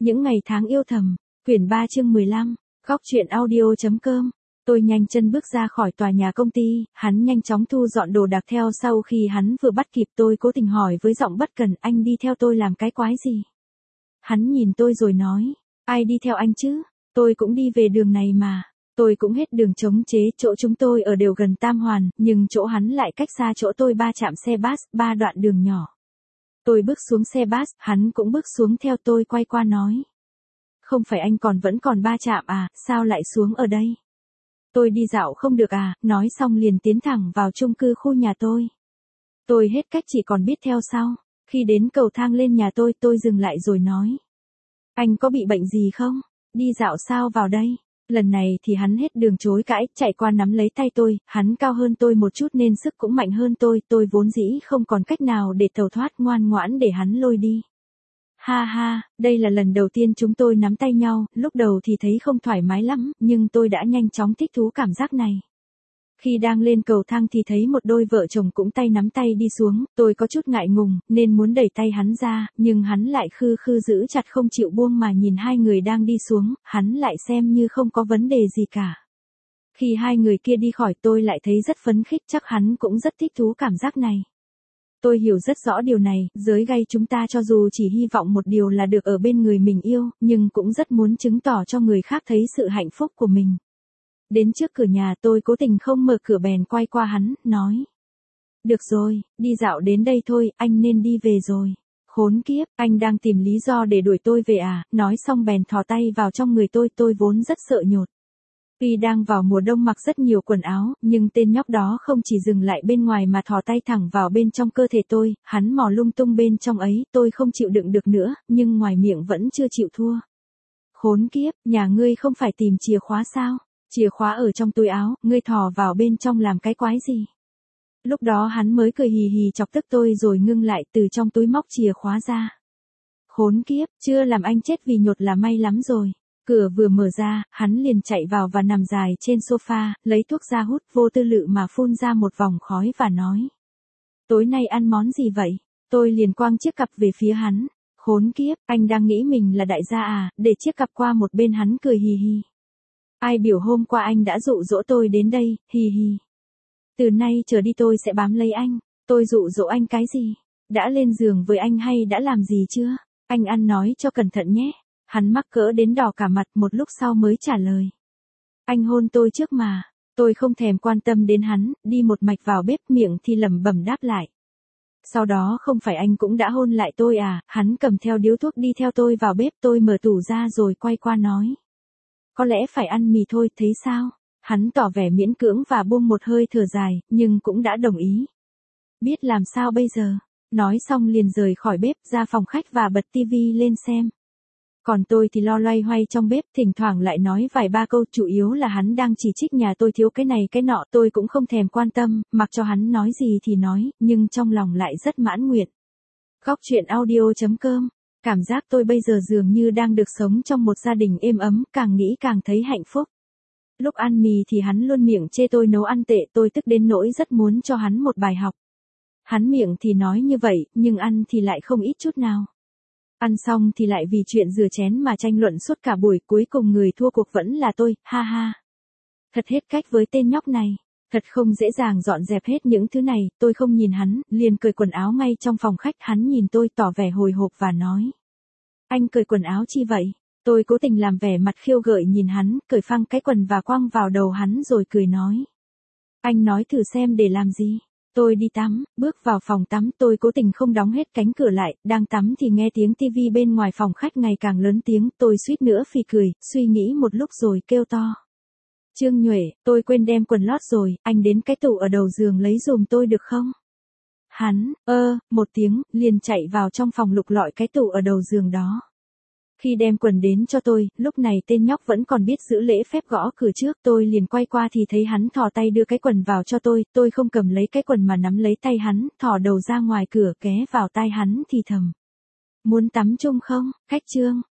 Những ngày tháng yêu thầm, quyển 3 chương 15, góc truyện audio.com. Tôi nhanh chân bước ra khỏi tòa nhà công ty, hắn nhanh chóng thu dọn đồ đạc theo sau khi hắn vừa bắt kịp tôi cố tình hỏi với giọng bất cần, anh đi theo tôi làm cái quái gì? Hắn nhìn tôi rồi nói, ai đi theo anh chứ? Tôi cũng đi về đường này mà. Tôi cũng hết đường chống chế, chỗ chúng tôi ở đều gần Tam Hoàn, nhưng chỗ hắn lại cách xa chỗ tôi 3 trạm xe bus, 3 đoạn đường nhỏ. Tôi bước xuống xe bus, hắn cũng bước xuống theo tôi quay qua nói. Không phải anh vẫn còn 3 trạm à, sao lại xuống ở đây? Tôi đi dạo không được à, nói xong liền tiến thẳng vào chung cư khu nhà tôi. Tôi hết cách chỉ còn biết theo sau. Khi đến cầu thang lên nhà tôi dừng lại rồi nói. Anh có bị bệnh gì không? Đi dạo sao vào đây? Lần này thì hắn hết đường chối cãi, chạy qua nắm lấy tay tôi, hắn cao hơn tôi một chút nên sức cũng mạnh hơn tôi vốn dĩ không còn cách nào để tẩu thoát, ngoan ngoãn để hắn lôi đi. Ha ha, đây là lần đầu tiên chúng tôi nắm tay nhau, lúc đầu thì thấy không thoải mái lắm, nhưng tôi đã nhanh chóng thích thú cảm giác này. Khi đang lên cầu thang thì thấy một đôi vợ chồng cũng tay nắm tay đi xuống, tôi có chút ngại ngùng, nên muốn đẩy tay hắn ra, nhưng hắn lại khư giữ chặt không chịu buông mà nhìn hai người đang đi xuống, hắn lại xem như không có vấn đề gì cả. Khi hai người kia đi khỏi tôi lại thấy rất phấn khích, chắc hắn cũng rất thích thú cảm giác này. Tôi hiểu rất rõ điều này, giới gay chúng ta cho dù chỉ hy vọng một điều là được ở bên người mình yêu, nhưng cũng rất muốn chứng tỏ cho người khác thấy sự hạnh phúc của mình. Đến trước cửa nhà tôi cố tình không mở cửa bèn quay qua hắn, nói. Được rồi, đi dạo đến đây thôi, anh nên đi về rồi. Khốn kiếp, anh đang tìm lý do để đuổi tôi về à, nói xong bèn thò tay vào trong người tôi vốn rất sợ nhột. Tuy đang vào mùa đông mặc rất nhiều quần áo, nhưng tên nhóc đó không chỉ dừng lại bên ngoài mà thò tay thẳng vào bên trong cơ thể tôi, hắn mò lung tung bên trong ấy, tôi không chịu đựng được nữa, nhưng ngoài miệng vẫn chưa chịu thua. Khốn kiếp, nhà ngươi không phải tìm chìa khóa sao? Chìa khóa ở trong túi áo, ngươi thò vào bên trong làm cái quái gì? Lúc đó hắn mới cười hì hì chọc tức tôi rồi ngưng lại từ trong túi móc chìa khóa ra. Khốn kiếp, chưa làm anh chết vì nhột là may lắm rồi. Cửa vừa mở ra, hắn liền chạy vào và nằm dài trên sofa, lấy thuốc ra hút vô tư lự mà phun ra một vòng khói và nói. Tối nay ăn món gì vậy? Tôi liền quăng chiếc cặp về phía hắn. Khốn kiếp, anh đang nghĩ mình là đại gia à, để chiếc cặp qua một bên hắn cười hì hì. Ai biểu hôm qua anh đã dụ dỗ tôi đến đây, hì hì. Từ nay trở đi tôi sẽ bám lấy anh. Tôi dụ dỗ anh cái gì? Đã lên giường với anh hay đã làm gì chưa? Anh ăn nói cho cẩn thận nhé. Hắn mắc cỡ đến đỏ cả mặt, một lúc sau mới trả lời. Anh hôn tôi trước mà. Tôi không thèm quan tâm đến hắn, đi một mạch vào bếp, miệng thì lẩm bẩm đáp lại. Sau đó không phải anh cũng đã hôn lại tôi à? Hắn cầm theo điếu thuốc đi theo tôi vào bếp, tôi mở tủ ra rồi quay qua nói. Có lẽ phải ăn mì thôi, thấy sao? Hắn tỏ vẻ miễn cưỡng và buông một hơi thở dài, nhưng cũng đã đồng ý. Biết làm sao bây giờ? Nói xong liền rời khỏi bếp ra phòng khách và bật tivi lên xem. Còn tôi thì lo loay hoay trong bếp, thỉnh thoảng lại nói vài ba câu, chủ yếu là hắn đang chỉ trích nhà tôi thiếu cái này cái nọ, tôi cũng không thèm quan tâm, mặc cho hắn nói gì thì nói, nhưng trong lòng lại rất mãn nguyện. Góc truyện audio.com. Cảm giác tôi bây giờ dường như đang được sống trong một gia đình êm ấm, càng nghĩ càng thấy hạnh phúc. Lúc ăn mì thì hắn luôn miệng chê tôi nấu ăn tệ, tôi tức đến nỗi rất muốn cho hắn một bài học. Hắn miệng thì nói như vậy, nhưng ăn thì lại không ít chút nào. Ăn xong thì lại vì chuyện rửa chén mà tranh luận suốt cả buổi, cuối cùng người thua cuộc vẫn là tôi, ha ha. Thật hết cách với tên nhóc này. Thật không dễ dàng dọn dẹp hết những thứ này, tôi không nhìn hắn, liền cởi quần áo ngay trong phòng khách, hắn nhìn tôi tỏ vẻ hồi hộp và nói. Anh cởi quần áo chi vậy? Tôi cố tình làm vẻ mặt khiêu gợi nhìn hắn, cởi phăng cái quần và quăng vào đầu hắn rồi cười nói. Anh nói thử xem để làm gì? Tôi đi tắm, bước vào phòng tắm, tôi cố tình không đóng hết cánh cửa lại, đang tắm thì nghe tiếng tivi bên ngoài phòng khách ngày càng lớn tiếng, tôi suýt nữa phì cười, suy nghĩ một lúc rồi kêu to. Trương Nhuệ, tôi quên đem quần lót rồi, anh đến cái tủ ở đầu giường lấy giùm tôi được không? Hắn, một tiếng, liền chạy vào trong phòng lục lọi cái tủ ở đầu giường đó. Khi đem quần đến cho tôi, lúc này tên nhóc vẫn còn biết giữ lễ phép gõ cửa trước, tôi liền quay qua thì thấy hắn thò tay đưa cái quần vào cho tôi không cầm lấy cái quần mà nắm lấy tay hắn, thò đầu ra ngoài cửa ké vào tai hắn thì thầm. Muốn tắm chung không, Khách Trương?